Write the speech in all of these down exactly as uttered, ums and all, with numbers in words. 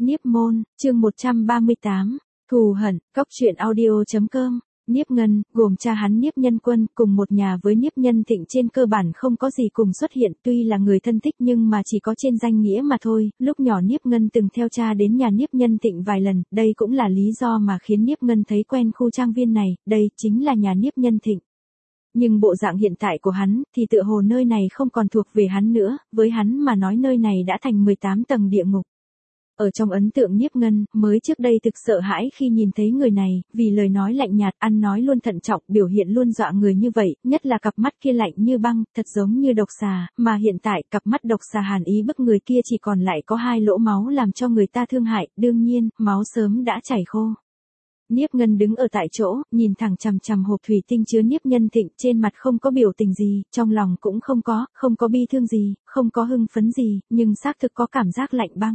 Niếp môn, chương một trăm ba mươi tám, thù hận, cóc truyện audio.com. Niếp Ngân, gồm cha hắn Niếp Nhân Quân, cùng một nhà với Niếp Nhân Thịnh trên cơ bản không có gì cùng xuất hiện, tuy là người thân thích nhưng mà chỉ có trên danh nghĩa mà thôi. Lúc nhỏ Niếp Ngân từng theo cha đến nhà Niếp Nhân Thịnh vài lần, đây cũng là lý do mà khiến Niếp Ngân thấy quen khu trang viên này, đây chính là nhà Niếp Nhân Thịnh. Nhưng bộ dạng hiện tại của hắn, thì tựa hồ nơi này không còn thuộc về hắn nữa, với hắn mà nói nơi này đã thành mười tám tầng địa ngục. Ở trong ấn tượng Niếp Ngân, mới trước đây thực sợ hãi khi nhìn thấy người này, vì lời nói lạnh nhạt, ăn nói luôn thận trọng, biểu hiện luôn dọa người như vậy, nhất là cặp mắt kia lạnh như băng, thật giống như độc xà, mà hiện tại cặp mắt độc xà hàn ý bức người kia chỉ còn lại có hai lỗ máu làm cho người ta thương hại, đương nhiên, máu sớm đã chảy khô. Niếp Ngân đứng ở tại chỗ, nhìn thẳng chằm chằm hộp thủy tinh chứa Niếp Nhân Thịnh, trên mặt không có biểu tình gì, trong lòng cũng không có, không có bi thương gì, không có hưng phấn gì, nhưng xác thực có cảm giác lạnh băng.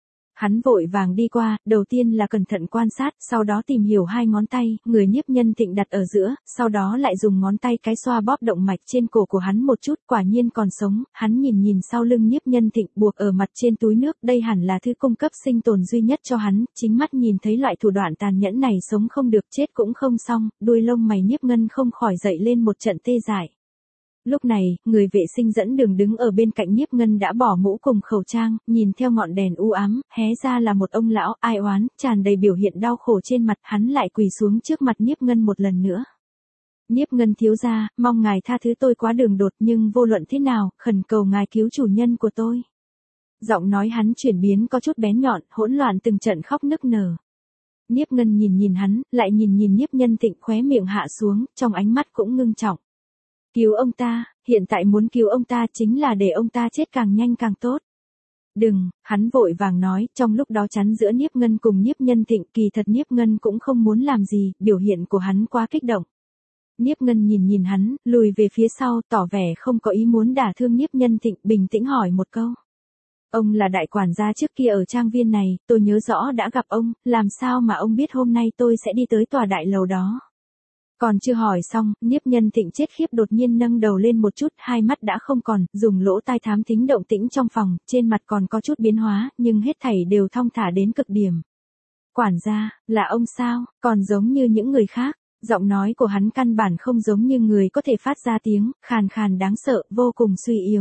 Hắn vội vàng đi qua, đầu tiên là cẩn thận quan sát, sau đó tìm hiểu hai ngón tay, người Niếp Nhân Thịnh đặt ở giữa, sau đó lại dùng ngón tay cái xoa bóp động mạch trên cổ của hắn một chút, quả nhiên còn sống, hắn nhìn nhìn sau lưng Niếp Nhân Thịnh buộc ở mặt trên túi nước, đây hẳn là thứ cung cấp sinh tồn duy nhất cho hắn, chính mắt nhìn thấy loại thủ đoạn tàn nhẫn này sống không được chết cũng không xong, đuôi lông mày Niếp Ngân không khỏi dậy lên một trận tê dại. Lúc này, người vệ sinh dẫn đường đứng ở bên cạnh Niếp Ngân đã bỏ mũ cùng khẩu trang, nhìn theo ngọn đèn u ám, hé ra là một ông lão, ai oán, tràn đầy biểu hiện đau khổ trên mặt, hắn lại quỳ xuống trước mặt Niếp Ngân một lần nữa. Niếp Ngân thiếu gia, mong ngài tha thứ tôi quá đường đột nhưng vô luận thế nào, khẩn cầu ngài cứu chủ nhân của tôi. Giọng nói hắn chuyển biến có chút bén nhọn, hỗn loạn từng trận khóc nức nở. Niếp Ngân nhìn nhìn hắn, lại nhìn nhìn Niếp Nhân Thịnh, khóe miệng hạ xuống, trong ánh mắt cũng ngưng trọng. Cứu ông ta, hiện tại muốn cứu ông ta chính là để ông ta chết càng nhanh càng tốt. Đừng, hắn vội vàng nói, trong lúc đó chắn giữa Niếp Ngân cùng Niếp Nhân Thịnh, kỳ thật Niếp Ngân cũng không muốn làm gì, biểu hiện của hắn quá kích động. Niếp Ngân nhìn nhìn hắn, lùi về phía sau, tỏ vẻ không có ý muốn đả thương Niếp Nhân Thịnh, bình tĩnh hỏi một câu. Ông là đại quản gia trước kia ở trang viên này, tôi nhớ rõ đã gặp ông, làm sao mà ông biết hôm nay tôi sẽ đi tới tòa đại lầu đó. Còn chưa hỏi xong, Niếp Nhân Thịnh chết khiếp đột nhiên nâng đầu lên một chút, hai mắt đã không còn, dùng lỗ tai thám thính động tĩnh trong phòng, trên mặt còn có chút biến hóa, nhưng hết thảy đều thong thả đến cực điểm. Quản gia, là ông sao, còn giống như những người khác, giọng nói của hắn căn bản không giống như người có thể phát ra tiếng, khàn khàn đáng sợ, vô cùng suy yếu.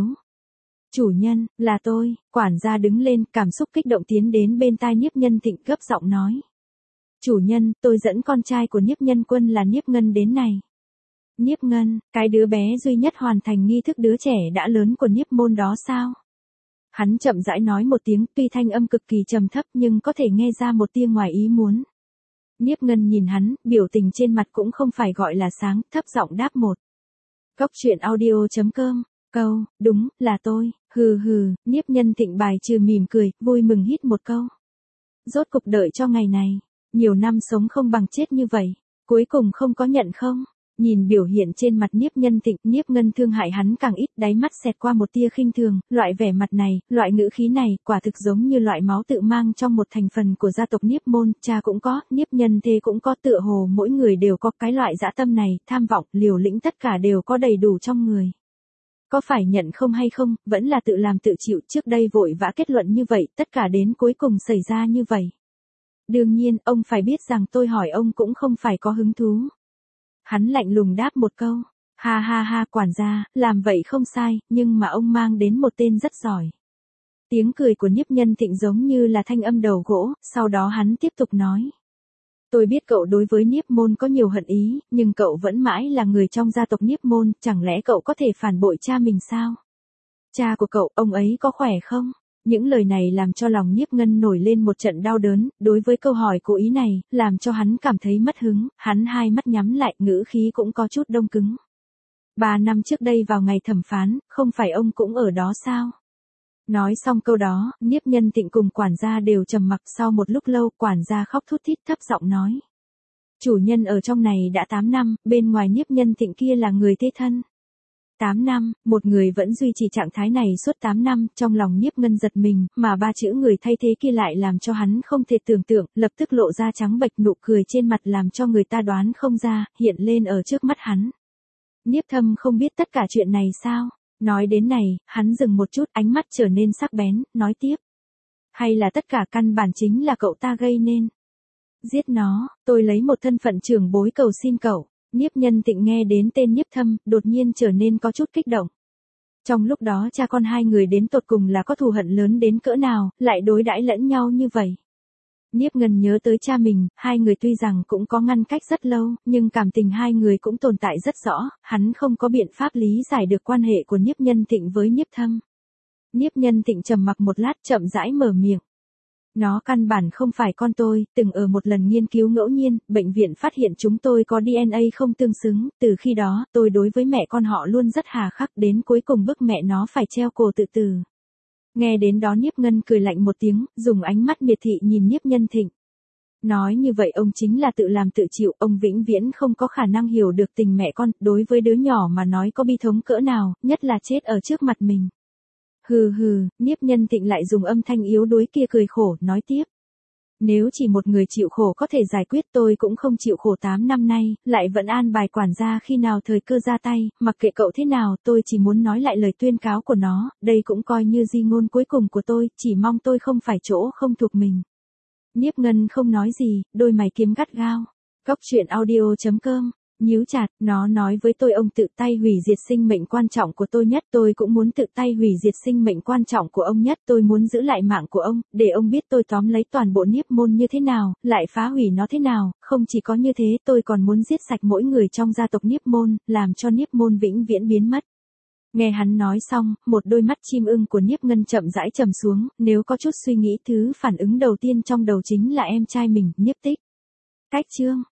Chủ nhân, là tôi, quản gia đứng lên, cảm xúc kích động tiến đến bên tai Niếp Nhân Thịnh gấp giọng nói. Chủ nhân, tôi dẫn con trai của Niếp Nhân Quân là Niếp Ngân đến này. Niếp Ngân, cái đứa bé duy nhất hoàn thành nghi thức đứa trẻ đã lớn của Niếp môn đó sao? Hắn chậm rãi nói một tiếng, tuy thanh âm cực kỳ trầm thấp nhưng có thể nghe ra một tia ngoài ý muốn. Niếp Ngân nhìn hắn, biểu tình trên mặt cũng không phải gọi là sáng, thấp giọng đáp một. Cóc truyện audio.com, câu, đúng, là tôi, hừ hừ, Niếp Nhân Thịnh bài trừ mỉm cười, vui mừng hít một câu. Rốt cục đợi cho ngày này. Nhiều năm sống không bằng chết như vậy, cuối cùng không có nhận không? Nhìn biểu hiện trên mặt Niếp Nhân Thịnh, Niếp Ngân thương hại hắn càng ít, đáy mắt xẹt qua một tia khinh thường, loại vẻ mặt này, loại ngữ khí này, quả thực giống như loại máu tự mang trong một thành phần của gia tộc Niếp môn, cha cũng có, Niếp Nhân Thế cũng có, tựa hồ mỗi người đều có cái loại dã tâm này, tham vọng, liều lĩnh tất cả đều có đầy đủ trong người. Có phải nhận không hay không, vẫn là tự làm tự chịu, trước đây vội vã kết luận như vậy, tất cả đến cuối cùng xảy ra như vậy. Đương nhiên, ông phải biết rằng tôi hỏi ông cũng không phải có hứng thú. Hắn lạnh lùng đáp một câu. Ha ha ha, quản gia, làm vậy không sai, nhưng mà ông mang đến một tên rất giỏi. Tiếng cười của Niếp Nhân Thịnh giống như là thanh âm đầu gỗ, sau đó hắn tiếp tục nói. Tôi biết cậu đối với Niếp môn có nhiều hận ý, nhưng cậu vẫn mãi là người trong gia tộc Niếp môn, chẳng lẽ cậu có thể phản bội cha mình sao? Cha của cậu, ông ấy có khỏe không? Những lời này làm cho lòng Niếp Ngân nổi lên một trận đau đớn, đối với câu hỏi cố ý này, làm cho hắn cảm thấy mất hứng, hắn hai mắt nhắm lại, ngữ khí cũng có chút đông cứng. Ba năm trước đây vào ngày thẩm phán, không phải ông cũng ở đó sao? Nói xong câu đó, Niếp Nhân Thịnh cùng quản gia đều trầm mặc, sau một lúc lâu, quản gia khóc thút thít thấp giọng nói. Chủ nhân ở trong này đã tám năm, bên ngoài Niếp Nhân Thịnh kia là người thế thân. tám năm, một người vẫn duy trì trạng thái này suốt tám năm, trong lòng Niếp Ngân giật mình, mà ba chữ người thay thế kia lại làm cho hắn không thể tưởng tượng, lập tức lộ ra trắng bệch, nụ cười trên mặt làm cho người ta đoán không ra, hiện lên ở trước mắt hắn. Niếp Thâm không biết tất cả chuyện này sao? Nói đến này, hắn dừng một chút, ánh mắt trở nên sắc bén, nói tiếp. Hay là tất cả căn bản chính là cậu ta gây nên? Giết nó, tôi lấy một thân phận trưởng bối cầu xin cậu. Nhiếp Nhân Tịnh nghe đến tên Nhiếp Thâm, đột nhiên trở nên có chút kích động. Trong lúc đó cha con hai người đến tột cùng là có thù hận lớn đến cỡ nào, lại đối đãi lẫn nhau như vậy. Nhiếp Ngân nhớ tới cha mình, hai người tuy rằng cũng có ngăn cách rất lâu, nhưng cảm tình hai người cũng tồn tại rất rõ, hắn không có biện pháp lý giải được quan hệ của Nhiếp Nhân Tịnh với Nhiếp Thâm. Nhiếp Nhân Tịnh trầm mặc một lát chậm rãi mở miệng. Nó căn bản không phải con tôi, từng ở một lần nghiên cứu ngẫu nhiên, bệnh viện phát hiện chúng tôi có đê en a không tương xứng, từ khi đó, tôi đối với mẹ con họ luôn rất hà khắc, đến cuối cùng bức mẹ nó phải treo cổ tự tử. Nghe đến đó Nhiếp Ngân cười lạnh một tiếng, dùng ánh mắt miệt thị nhìn Nhiếp Nhân Thịnh. Nói như vậy ông chính là tự làm tự chịu, ông vĩnh viễn không có khả năng hiểu được tình mẹ con, đối với đứa nhỏ mà nói có bi thống cỡ nào, nhất là chết ở trước mặt mình. Hừ hừ, Nhiếp Nhân Tịnh lại dùng âm thanh yếu đuối kia cười khổ, nói tiếp. Nếu chỉ một người chịu khổ có thể giải quyết tôi cũng không chịu khổ tám năm nay, lại vẫn an bài quản gia khi nào thời cơ ra tay, mặc kệ cậu thế nào tôi chỉ muốn nói lại lời tuyên cáo của nó, đây cũng coi như di ngôn cuối cùng của tôi, chỉ mong tôi không phải chỗ không thuộc mình. Nhiếp Ngân không nói gì, đôi mày kiếm gắt gao. Góc truyện audio chấm com nhíu chặt, nó nói với tôi ông tự tay hủy diệt sinh mệnh quan trọng của tôi nhất, tôi cũng muốn tự tay hủy diệt sinh mệnh quan trọng của ông nhất, tôi muốn giữ lại mạng của ông, để ông biết tôi tóm lấy toàn bộ Niếp môn như thế nào, lại phá hủy nó thế nào, không chỉ có như thế tôi còn muốn giết sạch mỗi người trong gia tộc Niếp môn, làm cho Niếp môn vĩnh viễn biến mất. Nghe hắn nói xong, một đôi mắt chim ưng của Nhiếp Ngân chậm rãi trầm xuống, nếu có chút suy nghĩ thứ phản ứng đầu tiên trong đầu chính là em trai mình, Nhiếp Tích. Cách chương